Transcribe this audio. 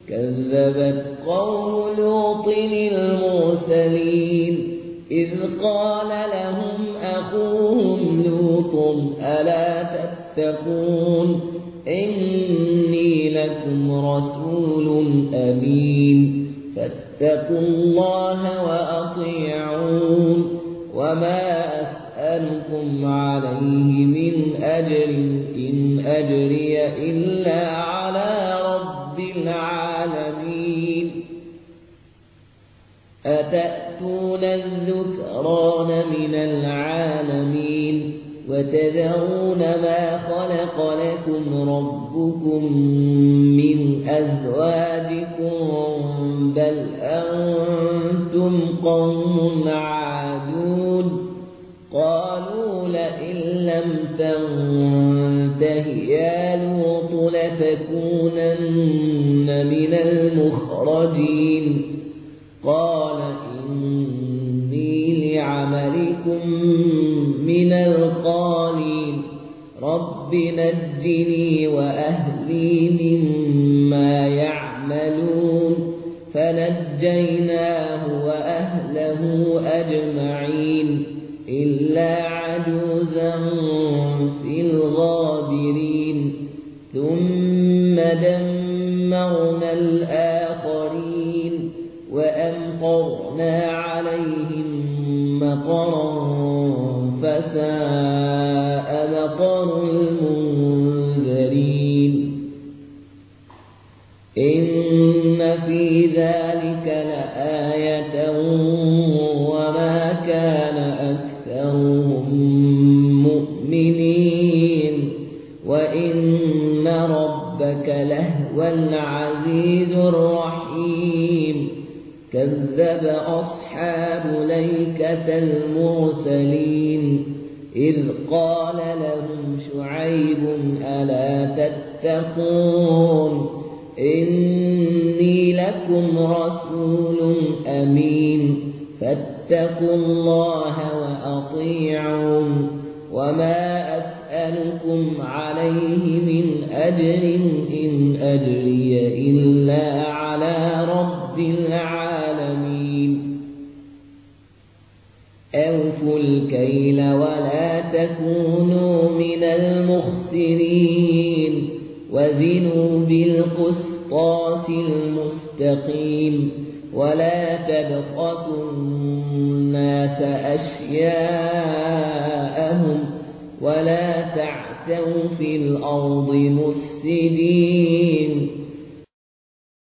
كذبت قوم لوط المرسلين إذ قال لهم أخوهم لوط ألا تتقون إني لكم رسول أمين فاتقوا الله وأطيعون وما أسألكم عليه من أجر إن أجري إلا على رب العالمين أتأتون الذكران من العالمين وتذرون ما خلق لكم ربكم من أزواجكم بل أنتم قوم عادون قالوا لئن لم تنته يا لوط لتكونن من المخرجين قال إني لعملكم من القالين رب نجني وأهلي مما يعملون فنجيناه وأهله أجمعين إلا عجوزا في الغابرين ثم دمرنا الآخرين وأمطرنا عليهم مطرا فساء مطر المنذرين إن في ذلك لآية وما كان أكثرهم مؤمنين وإن ربك لهو العزيز الرحيم كذب أصحاب الأيكة المرسلين إذ قال لهم شعيب ألا تتقون إني لكم رسول أمين فاتقوا الله وأطيعون وما أسألكم عليه من أجر إن أجري إلا على رب العالمين أوفوا الكيل ولا تكونوا من المخسرين وزنوا بالقسطاس المستقيم ولا تبخسوا الناس أشياءهم ولا تعثوا في الأرض مفسدين